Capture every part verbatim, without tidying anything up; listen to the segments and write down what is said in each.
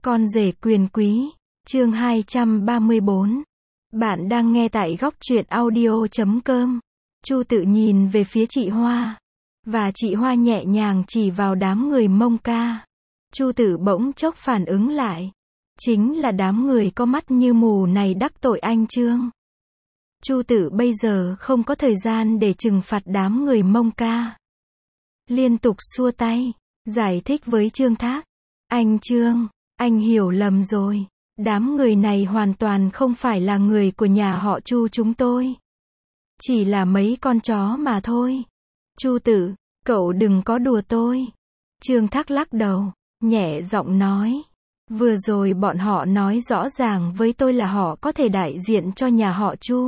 Con rể quyền quý, chương hai trăm ba mươi bốn. Bạn đang nghe tại góc truyện audio chấm com. Chu Tự nhìn về phía chị Hoa, và chị Hoa nhẹ nhàng chỉ vào đám người Mông Ca. Chu Tự bỗng chốc phản ứng lại. Chính là đám người có mắt như mù này đắc tội anh Trương. Chu Tự bây giờ không có thời gian để trừng phạt đám người Mông Ca. Liên tục xua tay, giải thích với Trương Thác. Anh Trương, anh hiểu lầm rồi. Đám người này hoàn toàn không phải là người của nhà họ Chu chúng tôi. Chỉ là mấy con chó mà thôi. Chu Tự, cậu đừng có đùa tôi. Trương Thác lắc đầu, nhẹ giọng nói. Vừa rồi bọn họ nói rõ ràng với tôi là họ có thể đại diện cho nhà họ Chu.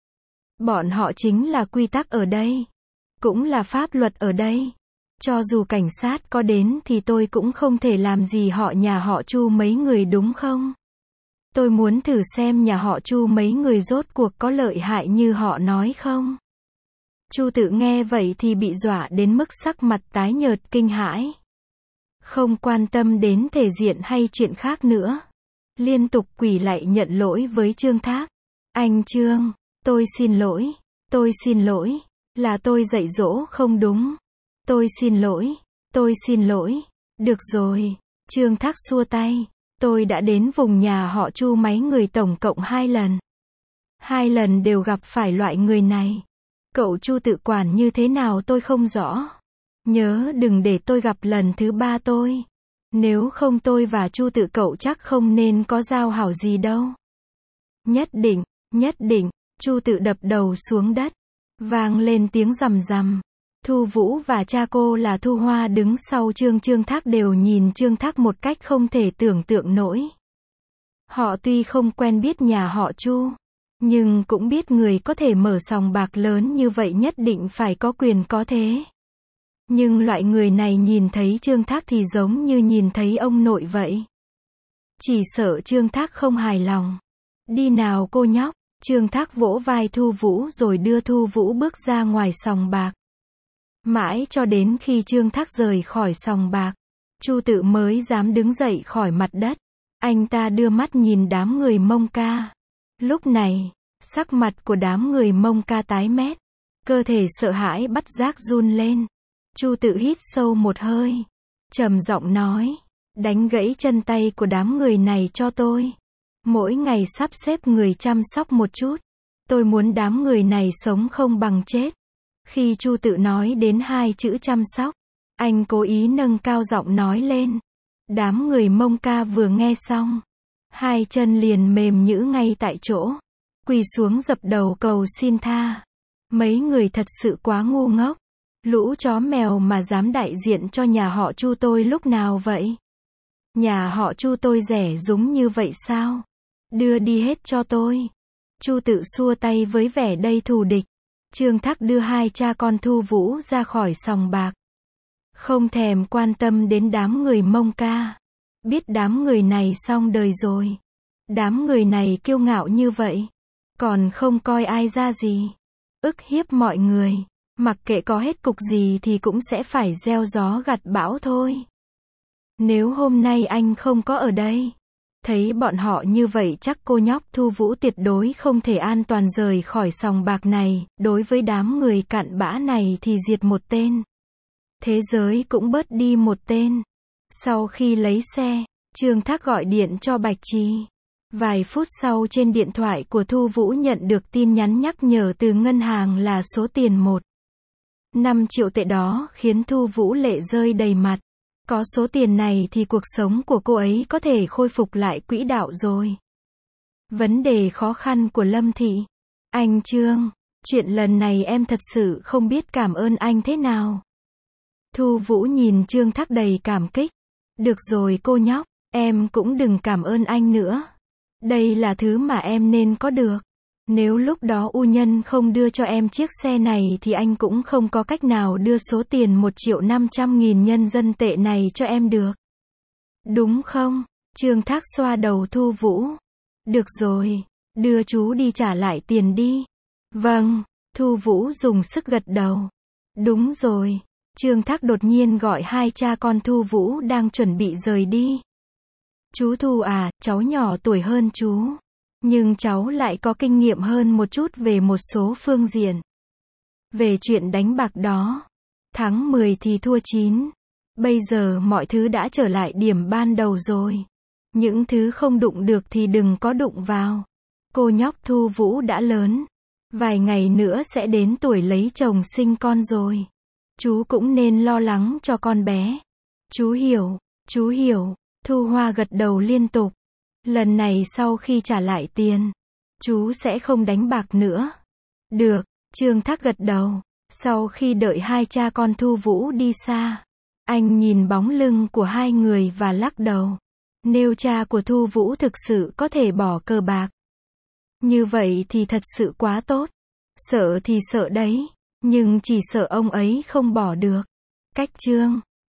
Bọn họ chính là quy tắc ở đây. Cũng là pháp luật ở đây. Cho dù cảnh sát có đến thì tôi cũng không thể làm gì họ nhà họ Chu mấy người đúng không? Tôi muốn thử xem nhà họ Chu mấy người rốt cuộc có lợi hại như họ nói không? Chu Tự nghe vậy thì bị dọa đến mức sắc mặt tái nhợt kinh hãi. Không quan tâm đến thể diện hay chuyện khác nữa. Liên tục quỳ lạy nhận lỗi với Trương Thác. Anh Trương, tôi xin lỗi, tôi xin lỗi, là tôi dạy dỗ không đúng. Tôi xin lỗi, tôi xin lỗi. Được rồi, Trương Thác xua tay. Tôi đã đến vùng nhà họ Chu mấy người tổng cộng hai lần. Hai lần đều gặp phải loại người này. Cậu Chu tự quản như thế nào tôi không rõ. Nhớ đừng để tôi gặp lần thứ ba tôi. Nếu không tôi và Chu tự cậu chắc không nên có giao hảo gì đâu. Nhất định, nhất định. Chu tự đập đầu xuống đất. Vang lên tiếng rầm rầm. Thu Vũ và cha cô là Thu Hoa đứng sau Trương Trương Thác đều nhìn Trương Thác một cách không thể tưởng tượng nổi. Họ tuy không quen biết nhà họ Chu, nhưng cũng biết người có thể mở sòng bạc lớn như vậy nhất định phải có quyền có thế. Nhưng loại người này nhìn thấy Trương Thác thì giống như nhìn thấy ông nội vậy. Chỉ sợ Trương Thác không hài lòng. Đi nào cô nhóc, Trương Thác vỗ vai Thu Vũ rồi đưa Thu Vũ bước ra ngoài sòng bạc. Mãi cho đến khi Trương Thác rời khỏi sòng bạc, Chu Tự mới dám đứng dậy khỏi mặt đất. Anh ta đưa mắt nhìn đám người Mông Ca. Lúc này, sắc mặt của đám người Mông Ca tái mét. Cơ thể sợ hãi bắt giác run lên. Chu Tự hít sâu một hơi. Trầm giọng nói, đánh gãy chân tay của đám người này cho tôi. Mỗi ngày sắp xếp người chăm sóc một chút. Tôi muốn đám người này sống không bằng chết. Khi Chu Tự nói đến hai chữ chăm sóc, anh cố ý nâng cao giọng nói lên. Đám người Mông Ca vừa nghe xong, hai chân liền mềm nhũn ngay tại chỗ, quỳ xuống dập đầu cầu xin tha. Mấy người thật sự quá ngu ngốc. Lũ chó mèo mà dám đại diện cho nhà họ Chu tôi lúc nào vậy? Nhà họ Chu tôi rẻ rúng như vậy sao? Đưa đi hết cho tôi. Chu Tự xua tay với vẻ đầy thù địch. Trương Thác đưa hai cha con Thu Vũ ra khỏi sòng bạc. Không thèm quan tâm đến đám người Mông Ca. Biết đám người này xong đời rồi. Đám người này kiêu ngạo như vậy. Còn không coi ai ra gì. Ức hiếp mọi người. Mặc kệ có hết cục gì thì cũng sẽ phải gieo gió gặt bão thôi. Nếu hôm nay anh không có ở đây. Thấy bọn họ như vậy chắc cô nhóc Thu Vũ tuyệt đối không thể an toàn rời khỏi sòng bạc này. Đối với đám người cặn bã này thì diệt một tên. Thế giới cũng bớt đi một tên. Sau khi lấy xe, Trương Thác gọi điện cho Bạch Trì. Vài phút sau trên điện thoại của Thu Vũ nhận được tin nhắn nhắc nhở từ ngân hàng là số tiền một phẩy năm triệu tệ đó khiến Thu Vũ lệ rơi đầy mặt. Có số tiền này thì cuộc sống của cô ấy có thể khôi phục lại quỹ đạo rồi. Vấn đề khó khăn của Lâm Thị. Anh Trương, chuyện lần này em thật sự không biết cảm ơn anh thế nào. Thu Vũ nhìn Trương Thác đầy cảm kích. Được rồi cô nhóc, em cũng đừng cảm ơn anh nữa. Đây là thứ mà em nên có được. Nếu lúc đó U Nhân không đưa cho em chiếc xe này thì anh cũng không có cách nào đưa số tiền một triệu năm trăm nghìn nhân dân tệ này cho em được. Đúng không? Trương Thác xoa đầu Thu Vũ. Được rồi, đưa chú đi trả lại tiền đi. Vâng, Thu Vũ dùng sức gật đầu. Đúng rồi. Trương Thác đột nhiên gọi hai cha con Thu Vũ đang chuẩn bị rời đi. Chú Thu à, cháu nhỏ tuổi hơn chú. Nhưng cháu lại có kinh nghiệm hơn một chút về một số phương diện. Về chuyện đánh bạc đó. Thắng mười thì thua chín. Bây giờ mọi thứ đã trở lại điểm ban đầu rồi. Những thứ không đụng được thì đừng có đụng vào. Cô nhóc Thu Vũ đã lớn. Vài ngày nữa sẽ đến tuổi lấy chồng sinh con rồi. Chú cũng nên lo lắng cho con bé. Chú hiểu, chú hiểu. Thu Hoa gật đầu liên tục. Lần này sau khi trả lại tiền, chú sẽ không đánh bạc nữa. Được, Trương Thác gật đầu. Sau khi đợi hai cha con Thu Vũ đi xa, anh nhìn bóng lưng của hai người và lắc đầu. Nếu cha của Thu Vũ thực sự có thể bỏ cờ bạc, như vậy thì thật sự quá tốt. Sợ thì sợ đấy, nhưng chỉ sợ ông ấy không bỏ được. Cách chương